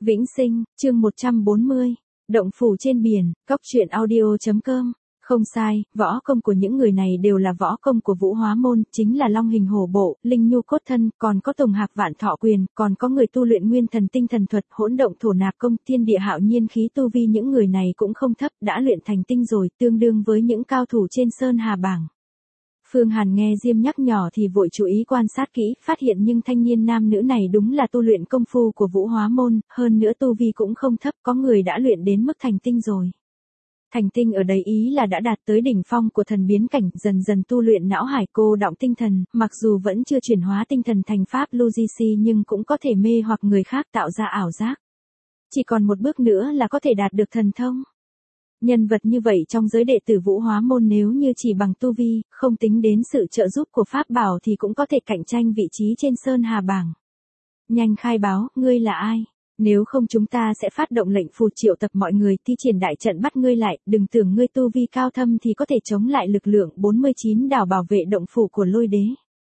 Vĩnh Sinh, chương 140, Động phủ trên biển, Cóc truyện audio.com. Không sai, võ công của những người này đều là võ công của Vũ Hóa Môn, chính là long hình hổ bộ, linh nhu cốt thân, còn có tùng hạc vạn thọ quyền, còn có người tu luyện nguyên thần tinh thần thuật, hỗn động thổ nạp công, thiên địa hạo nhiên khí tu vi, những người này cũng không thấp, đã luyện thành tinh rồi, tương đương với những cao thủ trên sơn hà bảng. Phương Hàn nghe Diêm nhắc nhỏ thì vội chú ý quan sát kỹ, phát hiện nhưng thanh niên nam nữ này đúng là tu luyện công phu của Vũ Hóa Môn, hơn nữa tu vi cũng không thấp, có người đã luyện đến mức thành tinh rồi. Thành tinh ở đây ý là đã đạt tới đỉnh phong của thần biến cảnh, dần dần tu luyện não hải cô đọng tinh thần, mặc dù vẫn chưa chuyển hóa tinh thần thành pháp Lucici nhưng cũng có thể mê hoặc người khác tạo ra ảo giác. Chỉ còn một bước nữa là có thể đạt được thần thông. Nhân vật như vậy trong giới đệ tử Vũ Hóa Môn nếu như chỉ bằng tu vi, không tính đến sự trợ giúp của pháp bảo thì cũng có thể cạnh tranh vị trí trên sơn hà bảng. Nhanh khai báo, ngươi là ai? Nếu không chúng ta sẽ phát động lệnh phù triệu tập mọi người thi triển đại trận bắt ngươi lại, đừng tưởng ngươi tu vi cao thâm thì có thể chống lại lực lượng 49 đảo bảo vệ động phủ của Lôi Đế.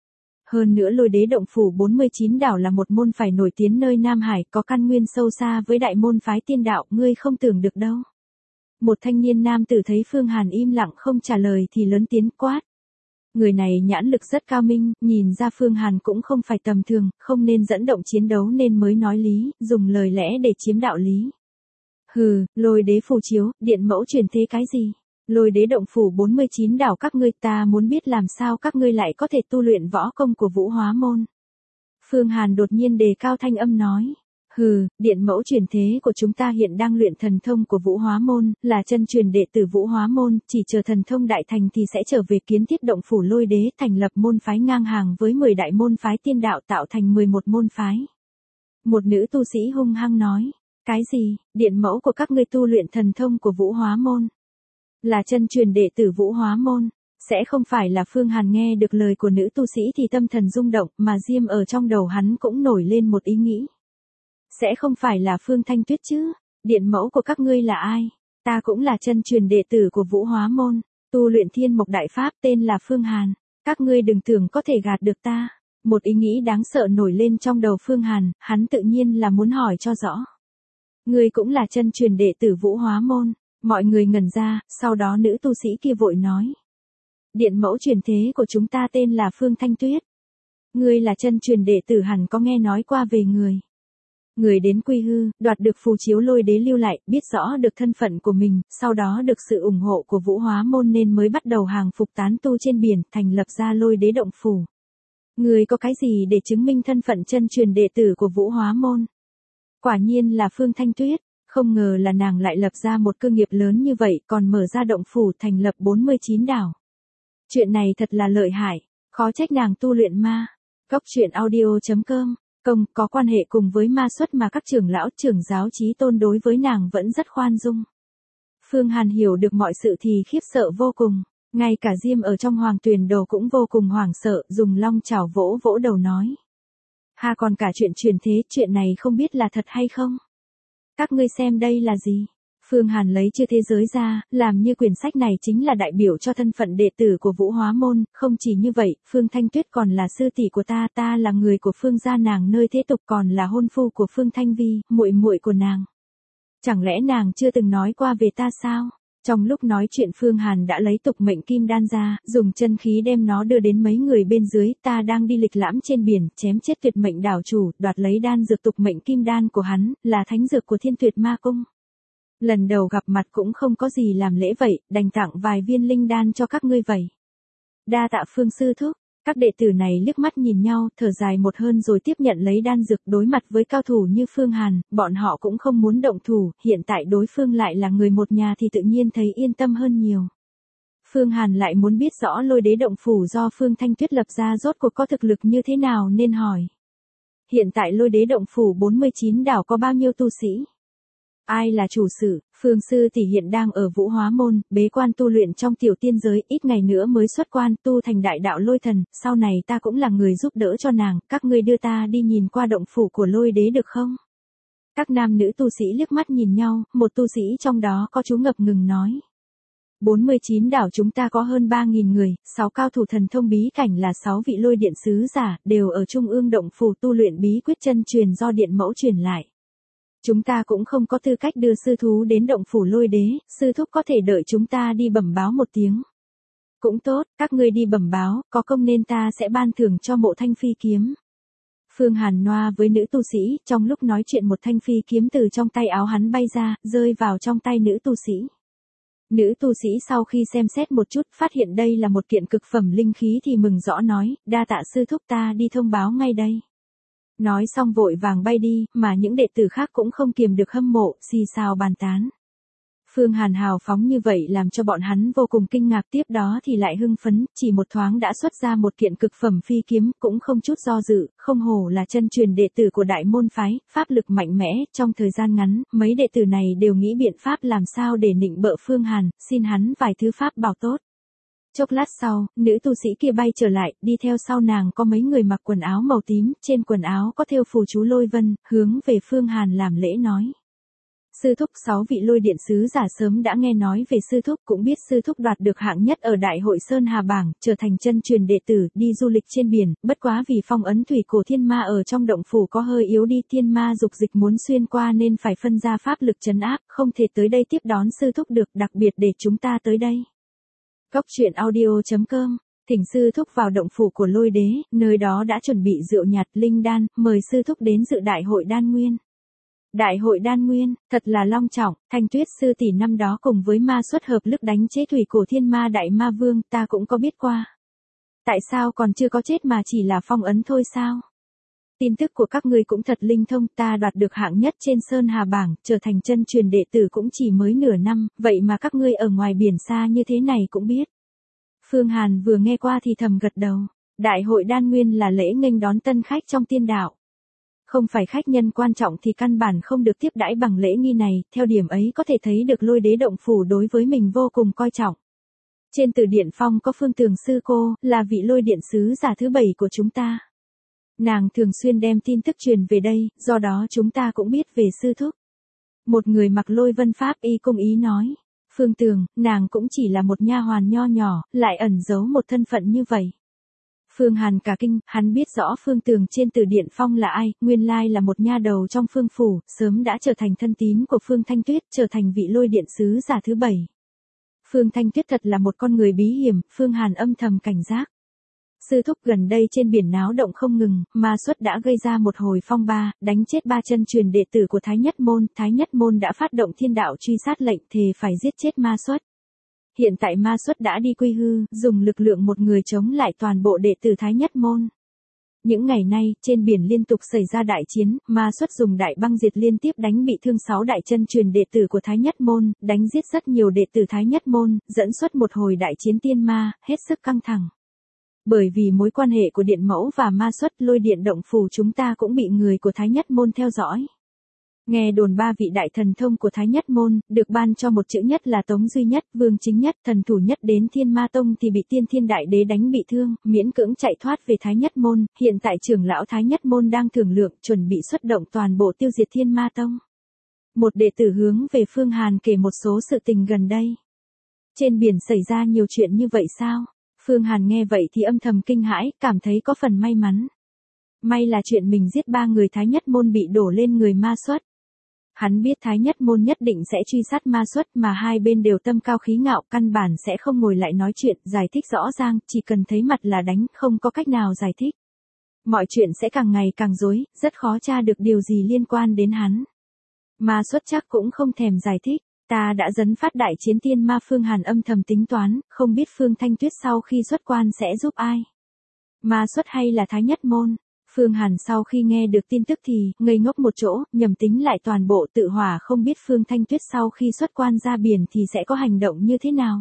Hơn nữa Lôi Đế động phủ 49 đảo là một môn phái nổi tiếng nơi Nam Hải, có căn nguyên sâu xa với đại môn phái tiên đạo, ngươi không tưởng được đâu. Một thanh niên nam tử thấy Phương Hàn im lặng không trả lời thì lớn tiếng quát. Người này nhãn lực rất cao minh, nhìn ra Phương Hàn cũng không phải tầm thường, không nên dẫn động chiến đấu nên mới nói lý, dùng lời lẽ để chiếm đạo lý. Hừ, Lôi Đế phù chiếu, điện mẫu truyền thế cái gì? Lôi Đế động phủ 49 đảo các ngươi, ta muốn biết làm sao các ngươi lại có thể tu luyện võ công của Vũ Hóa Môn. Phương Hàn đột nhiên đề cao thanh âm nói. Hừ, điện mẫu truyền thế của chúng ta hiện đang luyện thần thông của Vũ Hóa Môn, là chân truyền đệ tử Vũ Hóa Môn, chỉ chờ thần thông đại thành thì sẽ trở về kiến thiết động phủ Lôi Đế, thành lập môn phái ngang hàng với 10 đại môn phái tiên đạo tạo thành 11 môn phái. Một nữ tu sĩ hung hăng nói, cái gì, điện mẫu của các ngươi tu luyện thần thông của Vũ Hóa Môn? Là chân truyền đệ tử Vũ Hóa Môn, sẽ không phải là Phương Hàn nghe được lời của nữ tu sĩ thì tâm thần rung động, mà Diêm ở trong đầu hắn cũng nổi lên một ý nghĩ. Sẽ không phải là Phương Thanh Tuyết chứ? Điện mẫu của các ngươi là ai? Ta cũng là chân truyền đệ tử của Vũ Hóa Môn, tu luyện thiên mộc đại pháp tên là Phương Hàn. Các ngươi đừng tưởng có thể gạt được ta. Một ý nghĩ đáng sợ nổi lên trong đầu Phương Hàn, hắn tự nhiên là muốn hỏi cho rõ. Ngươi cũng là chân truyền đệ tử Vũ Hóa Môn. Mọi người ngẩn ra, sau đó nữ tu sĩ kia vội nói. Điện mẫu truyền thế của chúng ta tên là Phương Thanh Tuyết. Ngươi là chân truyền đệ tử hẳn có nghe nói qua về người. Người đến Quy Hư, đoạt được phù chiếu Lôi Đế lưu lại, biết rõ được thân phận của mình, sau đó được sự ủng hộ của Vũ Hóa Môn nên mới bắt đầu hàng phục tán tu trên biển, thành lập ra Lôi Đế động phủ. Người có cái gì để chứng minh thân phận chân truyền đệ tử của Vũ Hóa Môn? Quả nhiên là Phương Thanh Tuyết, không ngờ là nàng lại lập ra một cơ nghiệp lớn như vậy, còn mở ra động phủ thành lập 49 đảo. Chuyện này thật là lợi hại, khó trách nàng tu luyện ma. Cóc truyện audio.com. Có quan hệ cùng với ma xuất mà các trưởng lão trưởng giáo chí tôn đối với nàng vẫn rất khoan dung. Phương Hàn hiểu được mọi sự thì khiếp sợ vô cùng, ngay cả Diêm ở trong Hoàng Tuyền Đồ cũng vô cùng hoảng sợ, dùng long chảo vỗ vỗ đầu nói. Ha, còn cả chuyện truyền thế, chuyện này không biết là thật hay không? Các ngươi xem đây là gì? Phương Hàn lấy chư thế giới ra, làm như quyển sách này chính là đại biểu cho thân phận đệ tử của Vũ Hóa Môn, không chỉ như vậy, Phương Thanh Tuyết còn là sư tỷ của ta, ta là người của Phương gia nàng nơi thế tục, còn là hôn phu của Phương Thanh Vi, muội muội của nàng. Chẳng lẽ nàng chưa từng nói qua về ta sao? Trong lúc nói chuyện Phương Hàn đã lấy tục mệnh kim đan ra, dùng chân khí đem nó đưa đến mấy người bên dưới, ta đang đi lịch lãm trên biển, chém chết tuyệt mệnh đảo chủ, đoạt lấy đan dược tục mệnh kim đan của hắn, là thánh dược của Thiên Tuyệt Ma Cung. Lần đầu gặp mặt cũng không có gì làm lễ vậy, đành tặng vài viên linh đan cho các ngươi vậy. Đa tạ Phương sư thúc. Các đệ tử này liếc mắt nhìn nhau, thở dài một hơi rồi tiếp nhận lấy đan dược. Đối mặt với cao thủ như Phương Hàn, bọn họ cũng không muốn động thủ, hiện tại đối phương lại là người một nhà thì tự nhiên thấy yên tâm hơn nhiều. Phương Hàn lại muốn biết rõ Lôi Đế động phủ do Phương Thanh Tuyết lập ra rốt cuộc có thực lực như thế nào nên hỏi. Hiện tại Lôi Đế động phủ 49 đảo có bao nhiêu tu sĩ? Ai là chủ sự? Phương sư tỷ hiện đang ở Vũ Hóa Môn, bế quan tu luyện trong tiểu tiên giới, ít ngày nữa mới xuất quan, tu thành đại đạo lôi thần, sau này ta cũng là người giúp đỡ cho nàng, các ngươi đưa ta đi nhìn qua động phủ của Lôi Đế được không? Các nam nữ tu sĩ liếc mắt nhìn nhau, một tu sĩ trong đó có chú ngập ngừng nói. 49 đảo chúng ta có hơn 3.000 người, 6 cao thủ thần thông bí cảnh là 6 vị lôi điện sứ giả, đều ở trung ương động phủ tu luyện bí quyết chân truyền do điện mẫu truyền lại. Chúng ta cũng không có tư cách đưa sư thú đến động phủ Lôi Đế, sư thúc có thể đợi chúng ta đi bẩm báo một tiếng. Cũng tốt, các ngươi đi bẩm báo, có công nên ta sẽ ban thưởng cho Mộ Thanh phi kiếm. Phương Hàn noa với nữ tu sĩ, trong lúc nói chuyện một thanh phi kiếm từ trong tay áo hắn bay ra, rơi vào trong tay nữ tu sĩ. Nữ tu sĩ sau khi xem xét một chút, phát hiện đây là một kiện cực phẩm linh khí thì mừng rõ nói, đa tạ sư thúc, ta đi thông báo ngay đây. Nói xong vội vàng bay đi, mà những đệ tử khác cũng không kiềm được hâm mộ, xì xào bàn tán. Phương Hàn hào phóng như vậy làm cho bọn hắn vô cùng kinh ngạc, tiếp đó thì lại hưng phấn, chỉ một thoáng đã xuất ra một kiện cực phẩm phi kiếm, cũng không chút do dự, không hổ là chân truyền đệ tử của đại môn phái, pháp lực mạnh mẽ, trong thời gian ngắn, mấy đệ tử này đều nghĩ biện pháp làm sao để nịnh bợ Phương Hàn, xin hắn vài thứ pháp bảo tốt. Chốc lát sau, nữ tu sĩ kia bay trở lại, đi theo sau nàng có mấy người mặc quần áo màu tím, trên quần áo có thêu phù chú lôi vân, hướng về Phương Hàn làm lễ nói. Sư thúc, 6 vị lôi điện sứ giả sớm đã nghe nói về sư thúc, cũng biết sư thúc đoạt được hạng nhất ở đại hội Sơn Hà Bảng, trở thành chân truyền đệ tử, đi du lịch trên biển, bất quá vì phong ấn thủy cổ thiên ma ở trong động phủ có hơi yếu đi, thiên ma dục dịch muốn xuyên qua nên phải phân ra pháp lực trấn áp, không thể tới đây tiếp đón sư thúc được, đặc biệt để chúng ta tới đây. Góc truyện audio.com, thỉnh sư thúc vào động phủ của Lôi Đế, nơi đó đã chuẩn bị rượu nhạt, linh đan, mời sư thúc đến dự đại hội đan nguyên. Đại hội đan nguyên, thật là long trọng, Thanh Tuyết sư tỷ năm đó cùng với ma xuất hợp lực đánh chế thủy cổ thiên ma đại ma vương, ta cũng có biết qua. Tại sao còn chưa có chết mà chỉ là phong ấn thôi sao? Tin tức của các ngươi cũng thật linh thông, ta đoạt được hạng nhất trên Sơn Hà Bảng, trở thành chân truyền đệ tử cũng chỉ mới nửa năm, vậy mà các ngươi ở ngoài biển xa như thế này cũng biết. Phương Hàn vừa nghe qua thì thầm gật đầu, đại hội đan nguyên là lễ nghênh đón tân khách trong tiên đạo. Không phải khách nhân quan trọng thì căn bản không được tiếp đãi bằng lễ nghi này, theo điểm ấy có thể thấy được Lôi Đế động phủ đối với mình vô cùng coi trọng. Trên từ điển phong có Phương Tường sư cô, là vị lôi điện sứ giả thứ 7 của chúng ta. Nàng thường xuyên đem tin tức truyền về đây, do đó chúng ta cũng biết về sư thúc. Một người mặc lôi vân pháp y cung ý nói, Phương Tường, nàng cũng chỉ là một nha hoàn nho nhỏ, lại ẩn giấu một thân phận như vậy. Phương Hàn cả kinh, hắn biết rõ Phương Tường trên từ điển phong là ai, nguyên lai là một nha đầu trong Phương phủ, sớm đã trở thành thân tín của Phương Thanh Tuyết, trở thành vị lôi điện sứ giả thứ 7. Phương Thanh Tuyết thật là một con người bí hiểm, Phương Hàn âm thầm cảnh giác. Sư thúc, gần đây trên biển náo động không ngừng, ma xuất đã gây ra một hồi phong ba, đánh chết 3 chân truyền đệ tử của Thái Nhất Môn đã phát động thiên đạo truy sát lệnh, thề phải giết chết ma xuất. Hiện tại ma xuất đã đi quy hư, dùng lực lượng một người chống lại toàn bộ đệ tử Thái Nhất Môn. Những ngày nay, trên biển liên tục xảy ra đại chiến, ma xuất dùng đại băng diệt liên tiếp đánh bị thương 6 đại chân truyền đệ tử của Thái Nhất Môn, đánh giết rất nhiều đệ tử Thái Nhất Môn, dẫn xuất một hồi đại chiến tiên ma, hết sức căng thẳng. Bởi vì mối quan hệ của điện mẫu và ma xuất, lôi điện động phủ chúng ta cũng bị người của Thái Nhất Môn theo dõi. Nghe đồn 3 vị đại thần thông của Thái Nhất Môn, được ban cho một chữ nhất là Tống Duy Nhất, Vương Chính Nhất, thần thủ nhất đến Thiên Ma Tông thì bị Tiên Thiên Đại Đế đánh bị thương, miễn cưỡng chạy thoát về Thái Nhất Môn, hiện tại trưởng lão Thái Nhất Môn đang thương lượng, chuẩn bị xuất động toàn bộ tiêu diệt Thiên Ma Tông. Một đệ tử hướng về Phương Hàn kể một số sự tình gần đây. Trên biển xảy ra nhiều chuyện như vậy sao? Phương Hàn nghe vậy thì âm thầm kinh hãi, cảm thấy có phần may mắn. May là chuyện mình giết 3 người Thái Nhất Môn bị đổ lên người ma xuất. Hắn biết Thái Nhất Môn nhất định sẽ truy sát ma xuất mà hai bên đều tâm cao khí ngạo, căn bản sẽ không ngồi lại nói chuyện, giải thích rõ ràng, chỉ cần thấy mặt là đánh, không có cách nào giải thích. Mọi chuyện sẽ càng ngày càng rối, rất khó tra được điều gì liên quan đến hắn. Ma xuất chắc cũng không thèm giải thích, ta đã dấn phát đại chiến tiên ma. Phương Hàn âm thầm tính toán, không biết Phương Thanh Tuyết sau khi xuất quan sẽ giúp ai. Ma xuất hay là Thái Nhất Môn? Phương Hàn sau khi nghe được tin tức thì, ngây ngốc một chỗ, nhầm tính lại toàn bộ tự hỏa, không biết Phương Thanh Tuyết sau khi xuất quan ra biển thì sẽ có hành động như thế nào.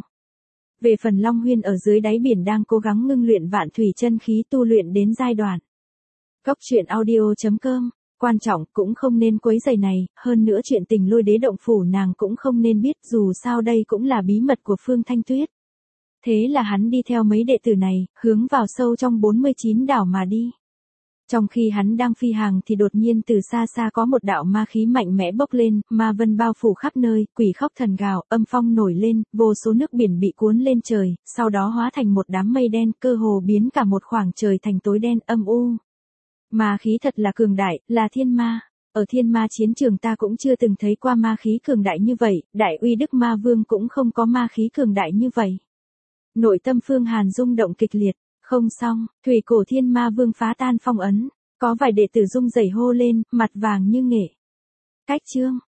Về phần Long Huyên ở dưới đáy biển đang cố gắng ngưng luyện vạn thủy chân khí tu luyện đến giai đoạn. Góc truyện audio.com, quan trọng cũng không nên quấy rầy này, hơn nữa chuyện tình lôi đế động phủ nàng cũng không nên biết, dù sao đây cũng là bí mật của Phương Thanh Tuyết. Thế là hắn đi theo mấy đệ tử này, hướng vào sâu trong 49 đảo mà đi. Trong khi hắn đang phi hàng thì đột nhiên từ xa xa có một đạo ma khí mạnh mẽ bốc lên, ma vân bao phủ khắp nơi, quỷ khóc thần gào, âm phong nổi lên, vô số nước biển bị cuốn lên trời, sau đó hóa thành một đám mây đen, cơ hồ biến cả một khoảng trời thành tối đen âm u. Ma khí thật là cường đại, là thiên ma. Ở thiên ma chiến trường ta cũng chưa từng thấy qua ma khí cường đại như vậy, đại uy đức ma vương cũng không có ma khí cường đại như vậy. Nội tâm Phương Hàn rung động kịch liệt, không xong, thủy cổ thiên ma vương phá tan phong ấn, có vài đệ tử rung rẩy hô lên, mặt vàng như nghệ. Cách chương.